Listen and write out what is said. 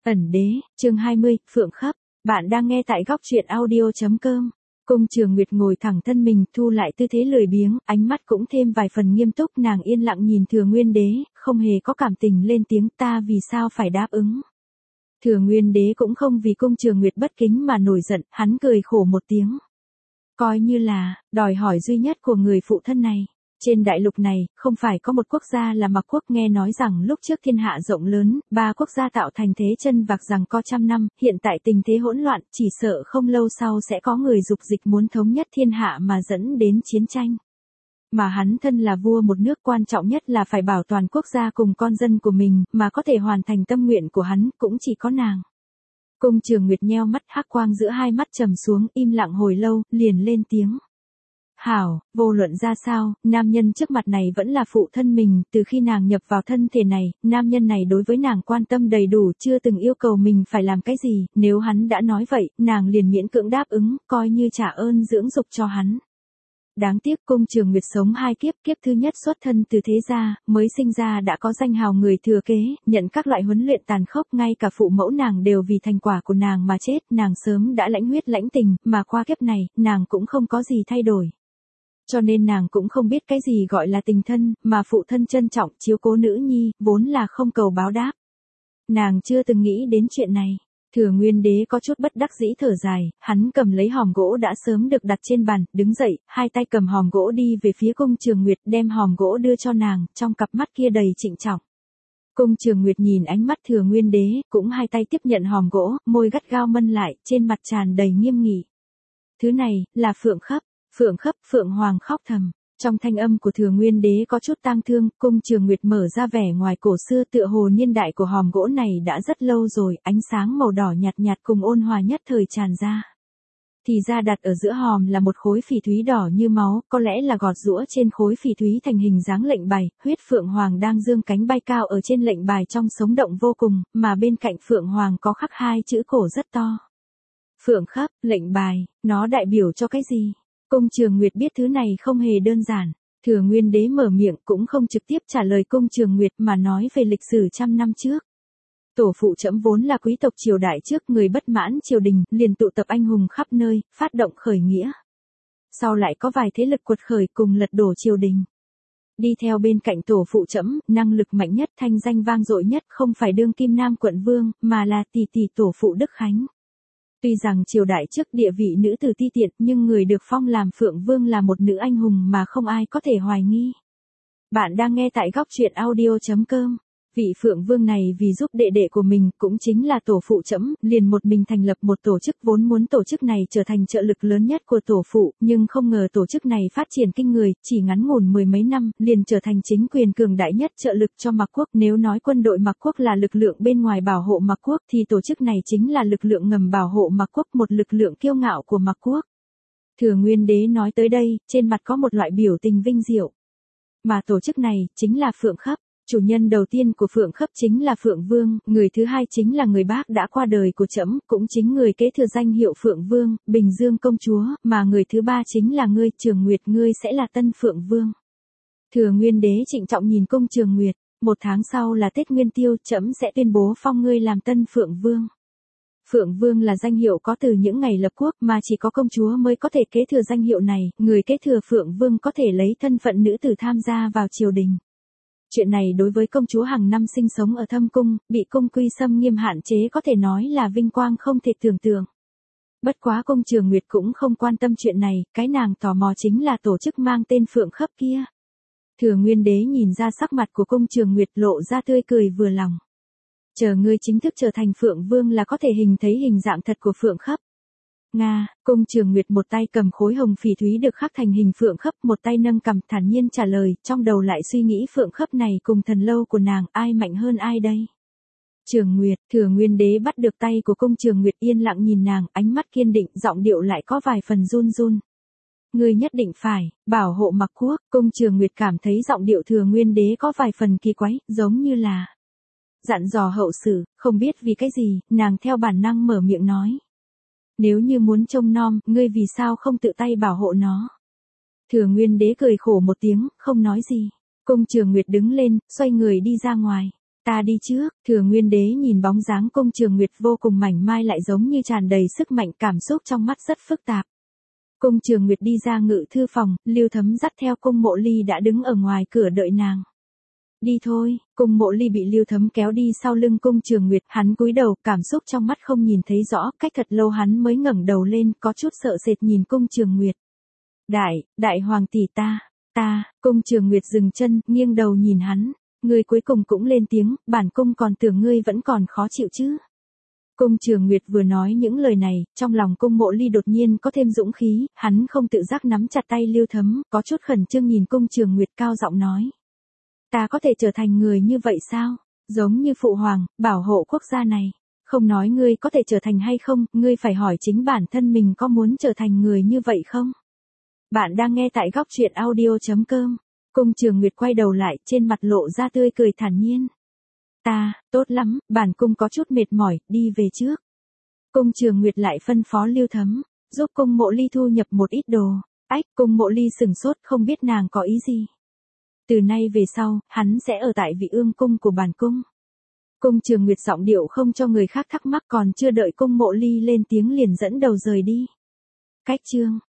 Ẩn đế, chương 20, Phượng Khấp. Bạn đang nghe tại góc truyện audio.com. Cung Trường Nguyệt ngồi thẳng thân mình, thu lại tư thế lười biếng, ánh mắt cũng thêm vài phần nghiêm túc, nàng yên lặng nhìn Thừa Nguyên Đế, không hề có cảm tình lên tiếng, ta vì sao phải đáp ứng. Thừa Nguyên Đế cũng không vì Cung Trường Nguyệt bất kính mà nổi giận, hắn cười khổ một tiếng. Coi như là đòi hỏi duy nhất của người phụ thân này. Trên đại lục này, không phải có một quốc gia là Mạc quốc, nghe nói rằng lúc trước thiên hạ rộng lớn, 3 quốc gia tạo thành thế chân vạc rằng có trăm năm, hiện tại tình thế hỗn loạn, chỉ sợ không lâu sau sẽ có người dục dịch muốn thống nhất thiên hạ mà dẫn đến chiến tranh. Mà hắn thân là vua một nước, quan trọng nhất là phải bảo toàn quốc gia cùng con dân của mình, mà có thể hoàn thành tâm nguyện của hắn, cũng chỉ có nàng. Cung Trường Nguyệt nheo mắt, hắc quang giữa hai mắt trầm xuống, im lặng hồi lâu, liền lên tiếng. Hảo, vô luận ra sao, nam nhân trước mặt này vẫn là phụ thân mình, từ khi nàng nhập vào thân thể này, nam nhân này đối với nàng quan tâm đầy đủ, chưa từng yêu cầu mình phải làm cái gì, nếu hắn đã nói vậy, nàng liền miễn cưỡng đáp ứng, coi như trả ơn dưỡng dục cho hắn. Đáng tiếc Cung Trường Nguyệt sống 2 kiếp, kiếp thứ nhất xuất thân từ thế gia, mới sinh ra đã có danh hào người thừa kế, nhận các loại huấn luyện tàn khốc, ngay cả phụ mẫu nàng đều vì thành quả của nàng mà chết, nàng sớm đã lãnh huyết lãnh tình, mà qua kiếp này, nàng cũng không có gì thay đổi. Cho nên nàng cũng không biết cái gì gọi là tình thân, mà phụ thân trân trọng chiếu cố nữ nhi, vốn là không cầu báo đáp. Nàng chưa từng nghĩ đến chuyện này. Thừa Nguyên Đế có chút bất đắc dĩ thở dài, hắn cầm lấy hòm gỗ đã sớm được đặt trên bàn, đứng dậy, hai tay cầm hòm gỗ đi về phía Cung Trường Nguyệt, đem hòm gỗ đưa cho nàng, trong cặp mắt kia đầy trịnh trọng. Cung Trường Nguyệt nhìn ánh mắt Thừa Nguyên Đế, cũng hai tay tiếp nhận hòm gỗ, môi gắt gao mân lại, trên mặt tràn đầy nghiêm nghị. Thứ này, là Phượng Khấp. Phượng Khấp, Phượng Hoàng khóc thầm. Trong thanh âm của Thừa Nguyên Đế có chút tang thương, Cung Trường Nguyệt mở ra vẻ ngoài cổ xưa, tựa hồ niên đại của hòm gỗ này đã rất lâu rồi, ánh sáng màu đỏ nhạt nhạt cùng ôn hòa nhất thời tràn ra. Thì ra đặt ở giữa hòm là một khối phỉ thúy đỏ như máu, có lẽ là gọt giũa trên khối phỉ thúy thành hình dáng lệnh bài, huyết Phượng Hoàng đang dương cánh bay cao ở trên lệnh bài trong sống động vô cùng, mà bên cạnh Phượng Hoàng có khắc 2 chữ cổ rất to. Phượng Khấp, lệnh bài, nó đại biểu cho cái gì? Cung Trường Nguyệt biết thứ này không hề đơn giản. Thừa Nguyên Đế mở miệng cũng không trực tiếp trả lời Cung Trường Nguyệt mà nói về lịch sử trăm năm trước. Tổ phụ trẫm vốn là quý tộc triều đại trước, người bất mãn triều đình, liền tụ tập anh hùng khắp nơi, phát động khởi nghĩa. Sau lại có vài thế lực quật khởi cùng lật đổ triều đình. Đi theo bên cạnh tổ phụ trẫm, năng lực mạnh nhất, thanh danh vang dội nhất không phải đương kim Nam quận vương, mà là tỷ tỷ tổ phụ Đức Khánh. Tuy rằng triều đại trước địa vị nữ tử ti tiện, nhưng người được phong làm Phượng Vương là một nữ anh hùng mà không ai có thể hoài nghi. Bạn đang nghe tại góc truyện audio.com. Vị Phượng Vương này vì giúp đệ đệ của mình, cũng chính là tổ phụ trẫm, liền một mình thành lập một tổ chức, vốn muốn tổ chức này trở thành trợ lực lớn nhất của tổ phụ, nhưng không ngờ tổ chức này phát triển kinh người, chỉ ngắn ngủn 10 mấy năm, liền trở thành chính quyền cường đại nhất trợ lực cho Mạc quốc. Nếu nói quân đội Mạc quốc là lực lượng bên ngoài bảo hộ Mạc quốc, thì tổ chức này chính là lực lượng ngầm bảo hộ Mạc quốc, một lực lượng kiêu ngạo của Mạc quốc. Thừa Nguyên Đế nói tới đây, trên mặt có một loại biểu tình vinh diệu. Mà tổ chức này, chính là Phượng Khấp. Chủ nhân đầu tiên của Phượng Khấp chính là Phượng Vương, người thứ hai chính là người bác đã qua đời của trẫm, cũng chính người kế thừa danh hiệu Phượng Vương, Bình Dương công chúa, mà người thứ ba chính là ngươi, Trường Nguyệt, ngươi sẽ là tân Phượng Vương. Thừa Nguyên Đế trịnh trọng nhìn Cung Trường Nguyệt, 1 tháng sau là Tết Nguyên Tiêu, trẫm sẽ tuyên bố phong ngươi làm tân Phượng Vương. Phượng Vương là danh hiệu có từ những ngày lập quốc, mà chỉ có công chúa mới có thể kế thừa danh hiệu này, người kế thừa Phượng Vương có thể lấy thân phận nữ tử tham gia vào triều đình. Chuyện này đối với công chúa hàng năm sinh sống ở thâm cung, bị cung quy xâm nghiêm hạn chế có thể nói là vinh quang không thể tưởng tượng. Bất quá Cung Trường Nguyệt cũng không quan tâm chuyện này, cái nàng tò mò chính là tổ chức mang tên Phượng Khấp kia. Thừa Nguyên Đế nhìn ra sắc mặt của Cung Trường Nguyệt lộ ra tươi cười vừa lòng. Chờ ngươi chính thức trở thành Phượng Vương là có thể hình thấy hình dạng thật của Phượng Khấp. Nga, Cung Trường Nguyệt một tay cầm khối hồng phỉ thúy được khắc thành hình Phượng Khấp, một tay nâng cằm thản nhiên trả lời, trong đầu lại suy nghĩ Phượng Khấp này cùng thần lâu của nàng, ai mạnh hơn ai đây? Trường Nguyệt, Thừa Nguyên Đế bắt được tay của Cung Trường Nguyệt yên lặng nhìn nàng, ánh mắt kiên định, giọng điệu lại có vài phần run run. Ngươi nhất định phải bảo hộ Mạc quốc. Cung Trường Nguyệt cảm thấy giọng điệu Thừa Nguyên Đế có vài phần kỳ quái, giống như là dặn dò hậu sự, không biết vì cái gì, nàng theo bản năng mở miệng nói. Nếu như muốn trông nom, ngươi vì sao không tự tay bảo hộ nó? Thừa Nguyên Đế cười khổ một tiếng, không nói gì. Cung Trường Nguyệt đứng lên, xoay người đi ra ngoài. Ta đi trước. Thừa Nguyên Đế nhìn bóng dáng Cung Trường Nguyệt vô cùng mảnh mai lại giống như tràn đầy sức mạnh, cảm xúc trong mắt rất phức tạp. Cung Trường Nguyệt đi ra ngự thư phòng, Lưu Thấm dắt theo Cung Mộ Ly đã đứng ở ngoài cửa đợi nàng. Đi thôi. Cung Mộ Ly bị Lưu Thấm kéo đi sau lưng Cung Trường Nguyệt, hắn cúi đầu, cảm xúc trong mắt không nhìn thấy rõ, cách thật lâu hắn mới ngẩng đầu lên, có chút sợ sệt nhìn Cung Trường Nguyệt. Đại hoàng tỷ ta. Cung Trường Nguyệt dừng chân, nghiêng đầu nhìn hắn. Ngươi cuối cùng cũng lên tiếng, bản cung còn tưởng ngươi vẫn còn khó chịu chứ. Cung Trường Nguyệt vừa nói những lời này, trong lòng Cung Mộ Ly đột nhiên có thêm dũng khí, hắn không tự giác nắm chặt tay Lưu Thấm, có chút khẩn trương nhìn Cung Trường Nguyệt cao giọng nói. Ta có thể trở thành người như vậy sao? Giống như phụ hoàng, bảo hộ quốc gia này. Không nói ngươi có thể trở thành hay không, ngươi phải hỏi chính bản thân mình có muốn trở thành người như vậy không? Bạn đang nghe tại Góc Truyện Audio.com. Cung Trường Nguyệt quay đầu lại, trên mặt lộ ra tươi cười thản nhiên. Tốt lắm, bản cung có chút mệt mỏi, đi về trước. Cung Trường Nguyệt lại phân phó Lưu Thấm, giúp Cung Mộ Ly thu nhập một ít đồ. Cung Mộ Ly sừng sốt, không biết nàng có ý gì. Từ nay về sau, hắn sẽ ở tại Vị Ương cung của bản cung. Cung Trường Nguyệt giọng điệu không cho người khác thắc mắc, còn chưa đợi Cung Mộ Ly lên tiếng liền dẫn đầu rời đi. Cách chương